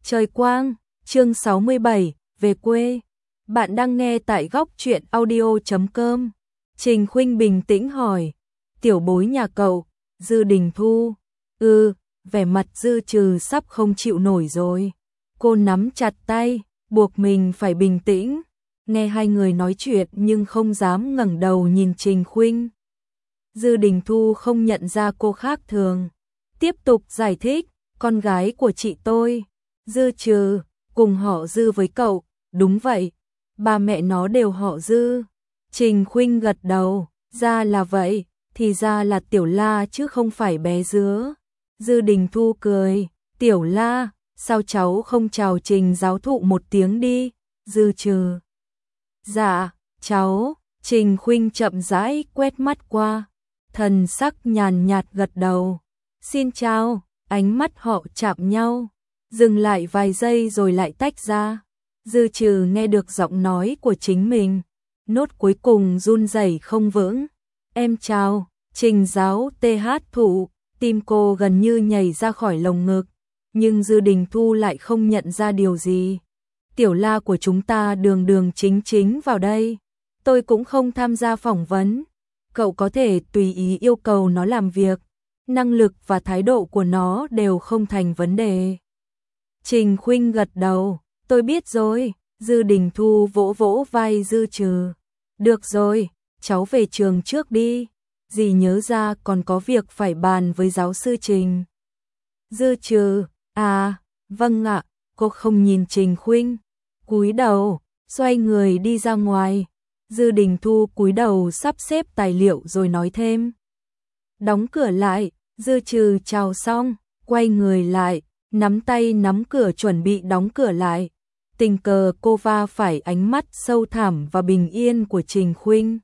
Trời quang, chương 67, về quê. Bạn đang nghe tại góc truyện audio.com. Trình Khuynh bình tĩnh hỏi, tiểu bối nhà cậu, Dư Đình Thu. Vẻ mặt Dư Trừ sắp không chịu nổi rồi. Cô nắm chặt tay, buộc mình phải bình tĩnh. Nghe hai người nói chuyện nhưng không dám ngẩng đầu nhìn Trình Khuynh. Dư Đình Thu không nhận ra cô khác thường. Tiếp tục giải thích, con gái của chị tôi, Dư Trừ, cùng họ Dư với cậu. Đúng vậy, ba mẹ nó đều họ Dư. Trình Khuynh gật đầu, ra là vậy, thì ra là Tiểu La chứ không phải bé Dứa. Dư Đình Thu cười, Tiểu La, sao cháu không chào Trình giáo thụ một tiếng đi, Dư Trừ. Dạ, cháu. Trình Khuynh chậm rãi quét mắt qua, thần sắc nhàn nhạt gật đầu. Xin chào, ánh mắt họ chạm nhau, dừng lại vài giây rồi lại tách ra. Dư Trừ nghe được giọng nói của chính mình, nốt cuối cùng run rẩy không vững. Em chào, Trình giáo TH thụ, tim cô gần như nhảy ra khỏi lồng ngực, nhưng Dư Đình Thu lại không nhận ra điều gì. Tiểu La của chúng ta đường đường chính chính vào đây, tôi cũng không tham gia phỏng vấn. Cậu có thể tùy ý yêu cầu nó làm việc, năng lực và thái độ của nó đều không thành vấn đề. Trình Khuynh gật đầu, tôi biết rồi. Dư Đình Thu vỗ vỗ vai Dư Trừ. Được rồi, cháu về trường trước đi. Dì nhớ ra còn có việc phải bàn với giáo sư Trình. Dư Trừ, vâng ạ. Cô không nhìn Trình Khuynh, cúi đầu, xoay người đi ra ngoài. Dư Đình Thu cúi đầu sắp xếp tài liệu rồi nói thêm. Đóng cửa lại. Dư Trừ chào xong, quay người lại, nắm tay nắm cửa chuẩn bị đóng cửa lại. Tình cờ cô va phải ánh mắt sâu thẳm và bình yên của Trình Khuynh,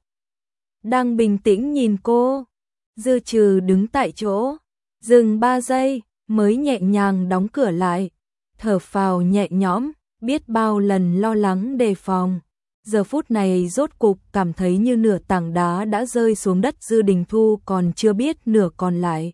đang bình tĩnh nhìn cô. Dư Trừ đứng tại chỗ, dừng 3 giây mới nhẹ nhàng đóng cửa lại, thở phào nhẹ nhõm, biết bao lần lo lắng đề phòng. Giờ phút này rốt cục cảm thấy như nửa tảng đá đã rơi xuống đất. Dư Đình Thu còn chưa biết nửa còn lại.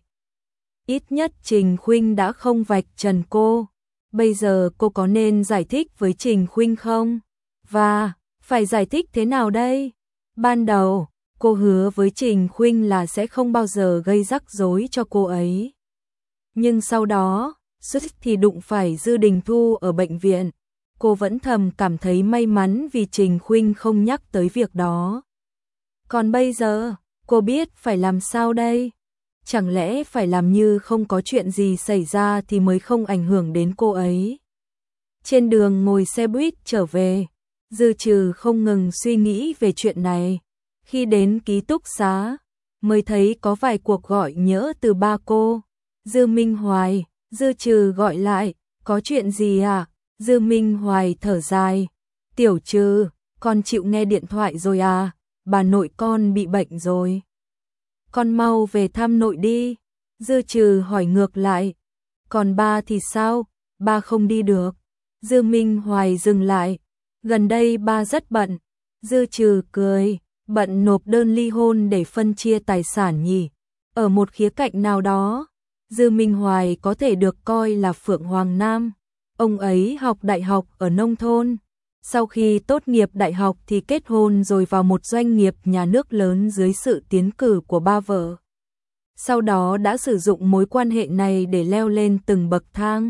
Ít nhất Trình Khuynh đã không vạch trần cô. Bây giờ cô có nên giải thích với Trình Khuynh không? Và phải giải thích thế nào đây? Ban đầu, cô hứa với Trình Khuynh là sẽ không bao giờ gây rắc rối cho cô ấy. Nhưng sau đó, suýt thì đụng phải Dư Đình Thu ở bệnh viện. Cô vẫn thầm cảm thấy may mắn vì Trình Khuynh không nhắc tới việc đó. Còn bây giờ, cô biết phải làm sao đây? Chẳng lẽ phải làm như không có chuyện gì xảy ra thì mới không ảnh hưởng đến cô ấy? Trên đường ngồi xe buýt trở về, Dư Trừ không ngừng suy nghĩ về chuyện này. Khi đến ký túc xá, mới thấy có vài cuộc gọi nhỡ từ ba cô. Dư Minh Hoài, Dư Trừ gọi lại, có chuyện gì à? Dư Minh Hoài thở dài, Tiểu Trừ, con chịu nghe điện thoại rồi à? Bà nội con bị bệnh rồi. Con mau về thăm nội đi. Dư Trừ hỏi ngược lại, còn ba thì sao? Ba không đi được. Dư Minh Hoài dừng lại, gần đây ba rất bận. Dư Trừ cười, bận nộp đơn ly hôn để phân chia tài sản nhỉ? Ở một khía cạnh nào đó, Dư Minh Hoài có thể được coi là Phượng Hoàng Nam. Ông ấy học đại học ở nông thôn. Sau khi tốt nghiệp đại học thì kết hôn rồi vào một doanh nghiệp nhà nước lớn dưới sự tiến cử của ba vợ. Sau đó đã sử dụng mối quan hệ này để leo lên từng bậc thang.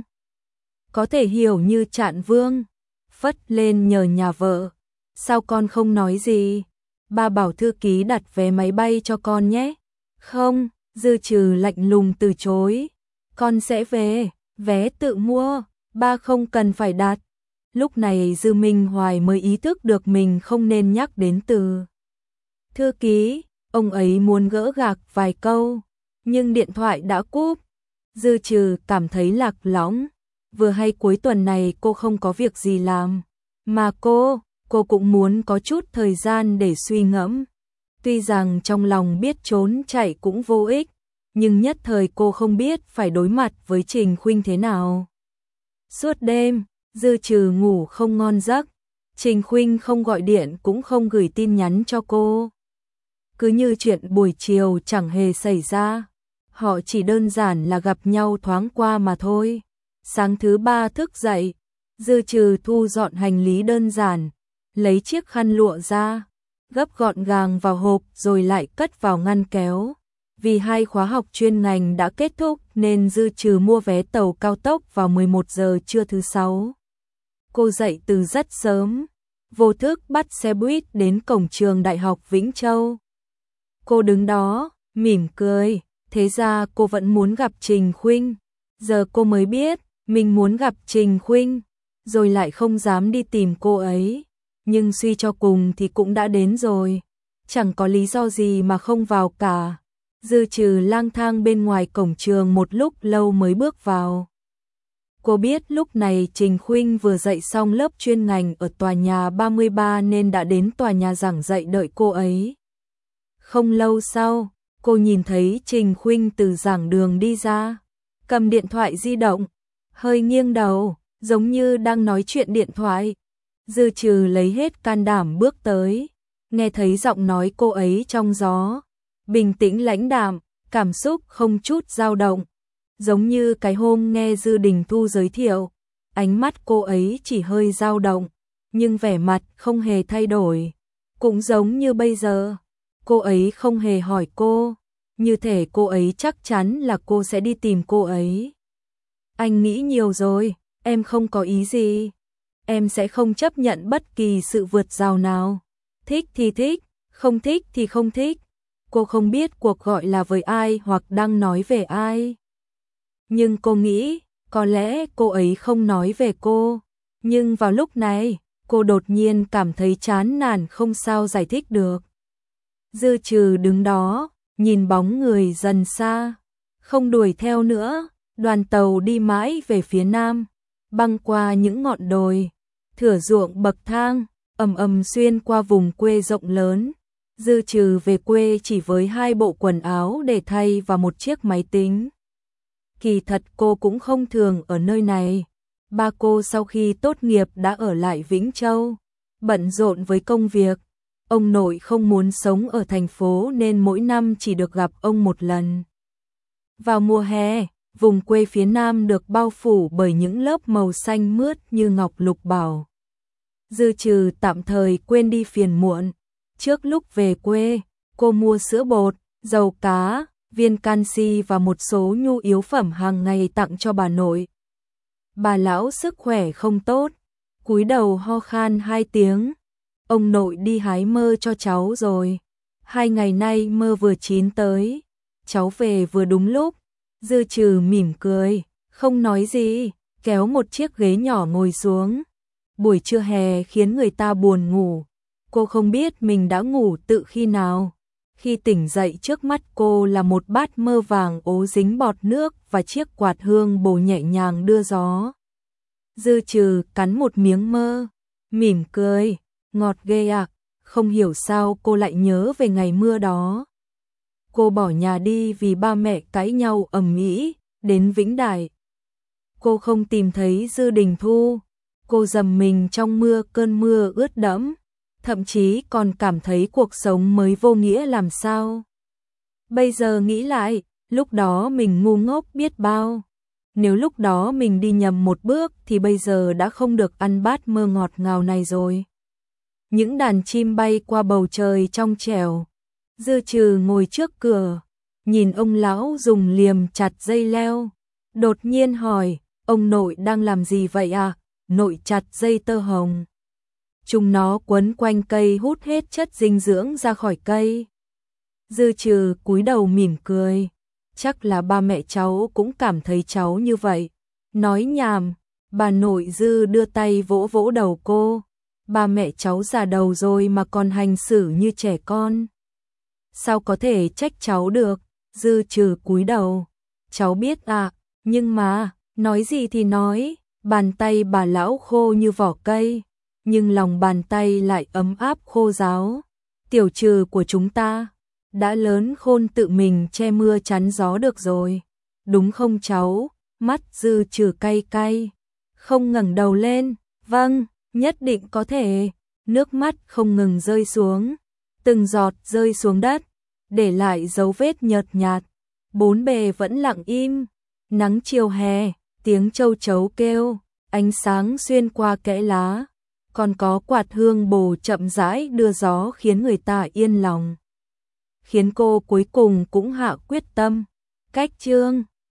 Có thể hiểu như Trạn Vương, phất lên nhờ nhà vợ. Sao con không nói gì? Ba bảo thư ký đặt vé máy bay cho con nhé. Không, Dư Trừ lạnh lùng từ chối. Con sẽ về, vé tự mua, ba không cần phải đặt. Lúc này Dư Minh Hoài mới ý thức được mình không nên nhắc đến từ thư ký. Ông ấy muốn gỡ gạc vài câu, nhưng điện thoại đã cúp. Dư Trừ cảm thấy lạc lõng. Vừa hay cuối tuần này cô không có việc gì làm, mà cô cũng muốn có chút thời gian để suy ngẫm. Tuy rằng trong lòng biết trốn chạy cũng vô ích, nhưng nhất thời cô không biết phải đối mặt với Trình Khuynh thế nào. Suốt đêm, Dư Trừ ngủ không ngon giấc. Trình Khuynh không gọi điện cũng không gửi tin nhắn cho cô. Cứ như chuyện buổi chiều chẳng hề xảy ra. Họ chỉ đơn giản là gặp nhau thoáng qua mà thôi. Sáng thứ ba thức dậy, Dư Trừ thu dọn hành lý đơn giản, lấy chiếc khăn lụa ra, gấp gọn gàng vào hộp rồi lại cất vào ngăn kéo. Vì 2 khóa học chuyên ngành đã kết thúc nên Dư Trừ mua vé tàu cao tốc vào 11 giờ trưa thứ 6. Cô dậy từ rất sớm, vô thức bắt xe buýt đến cổng trường Đại học Vĩnh Châu. Cô đứng đó, mỉm cười, thế ra cô vẫn muốn gặp Trình Khuynh. Giờ cô mới biết, mình muốn gặp Trình Khuynh, rồi lại không dám đi tìm cô ấy. Nhưng suy cho cùng thì cũng đã đến rồi, chẳng có lý do gì mà không vào cả. Dư Trừ lang thang bên ngoài cổng trường một lúc lâu mới bước vào. Cô biết lúc này Trình Khuynh vừa dạy xong lớp chuyên ngành ở tòa nhà 33 nên đã đến tòa nhà giảng dạy đợi cô ấy. Không lâu sau, cô nhìn thấy Trình Khuynh từ giảng đường đi ra, cầm điện thoại di động, hơi nghiêng đầu, giống như đang nói chuyện điện thoại. Dư Trừ lấy hết can đảm bước tới, nghe thấy giọng nói cô ấy trong gió, bình tĩnh lãnh đạm, cảm xúc không chút dao động. Giống như cái hôm nghe Dư Đình Thu giới thiệu, ánh mắt cô ấy chỉ hơi dao động, nhưng vẻ mặt không hề thay đổi. Cũng giống như bây giờ, cô ấy không hề hỏi cô, như thể cô ấy chắc chắn là cô sẽ đi tìm cô ấy. Anh nghĩ nhiều rồi, em không có ý gì. Em sẽ không chấp nhận bất kỳ sự vượt rào nào. Thích thì thích, không thích thì không thích. Cô không biết cuộc gọi là với ai hoặc đang nói về ai. Nhưng cô nghĩ, có lẽ cô ấy không nói về cô. Nhưng vào lúc này, cô đột nhiên cảm thấy chán nản không sao giải thích được. Dư Trừ đứng đó, nhìn bóng người dần xa, không đuổi theo nữa. Đoàn tàu đi mãi về phía nam, băng qua những ngọn đồi, thửa ruộng bậc thang, ầm ầm xuyên qua vùng quê rộng lớn. Dư Trừ về quê chỉ với 2 bộ quần áo để thay và một chiếc máy tính. Kỳ thật cô cũng không thường ở nơi này. Ba cô sau khi tốt nghiệp đã ở lại Vĩnh Châu, bận rộn với công việc. Ông nội không muốn sống ở thành phố nên mỗi năm chỉ được gặp ông một lần. Vào mùa hè, vùng quê phía nam được bao phủ bởi những lớp màu xanh mướt như ngọc lục bảo. Dư Trừ tạm thời quên đi phiền muộn. Trước lúc về quê, cô mua sữa bột, dầu cá, viên canxi và một số nhu yếu phẩm hàng ngày tặng cho bà nội. Bà lão sức khỏe không tốt, cúi đầu ho khan 2 tiếng. Ông nội đi hái mơ cho cháu rồi. 2 ngày nay mơ vừa chín tới, cháu về vừa đúng lúc. Dư Trừ mỉm cười, không nói gì, kéo một chiếc ghế nhỏ ngồi xuống. Buổi trưa hè khiến người ta buồn ngủ. Cô không biết mình đã ngủ tự khi nào. Khi tỉnh dậy trước mắt cô là một bát mơ vàng ố dính bọt nước và chiếc quạt hương bồ nhẹ nhàng đưa gió. Dư Trừ cắn một miếng mơ, mỉm cười, ngọt ghê ạ. Không hiểu sao cô lại nhớ về ngày mưa đó. Cô bỏ nhà đi vì ba mẹ cãi nhau ầm ĩ, đến Vĩnh Đại. Cô không tìm thấy Dư Đình Thu. Cô dầm mình trong mưa, cơn mưa ướt đẫm, thậm chí còn cảm thấy cuộc sống mới vô nghĩa làm sao. Bây giờ nghĩ lại, lúc đó mình ngu ngốc biết bao. Nếu lúc đó mình đi nhầm một bước thì bây giờ đã không được ăn bát mơ ngọt ngào này rồi. Những đàn chim bay qua bầu trời trong trẻo. Dư Trừ ngồi trước cửa, nhìn ông lão dùng liềm chặt dây leo. Đột nhiên hỏi, ông nội đang làm gì vậy à? Nội chặt dây tơ hồng. Chúng nó quấn quanh cây hút hết chất dinh dưỡng ra khỏi cây. Dư Trừ cúi đầu mỉm cười. Chắc là ba mẹ cháu cũng cảm thấy cháu như vậy. Nói nhảm, bà nội Dư đưa tay vỗ vỗ đầu cô. Ba mẹ cháu già đầu rồi mà còn hành xử như trẻ con. Sao có thể trách cháu được? Dư Trừ cúi đầu. Cháu biết à, nhưng mà, nói gì thì nói, bàn tay bà lão khô như vỏ cây, nhưng lòng bàn tay lại ấm áp khô ráo. Tiểu Trừ của chúng ta đã lớn khôn tự mình che mưa chắn gió được rồi. Đúng không cháu? Mắt Dư Trừ cay cay, không ngẩng đầu lên. Vâng, nhất định có thể. Nước mắt không ngừng rơi xuống, từng giọt rơi xuống đất, để lại dấu vết nhợt nhạt. Bốn bề vẫn lặng im. Nắng chiều hè, tiếng châu chấu kêu, ánh sáng xuyên qua kẽ lá, còn có quạt hương bồ chậm rãi đưa gió khiến người ta yên lòng. Khiến cô cuối cùng cũng hạ quyết tâm, cách chương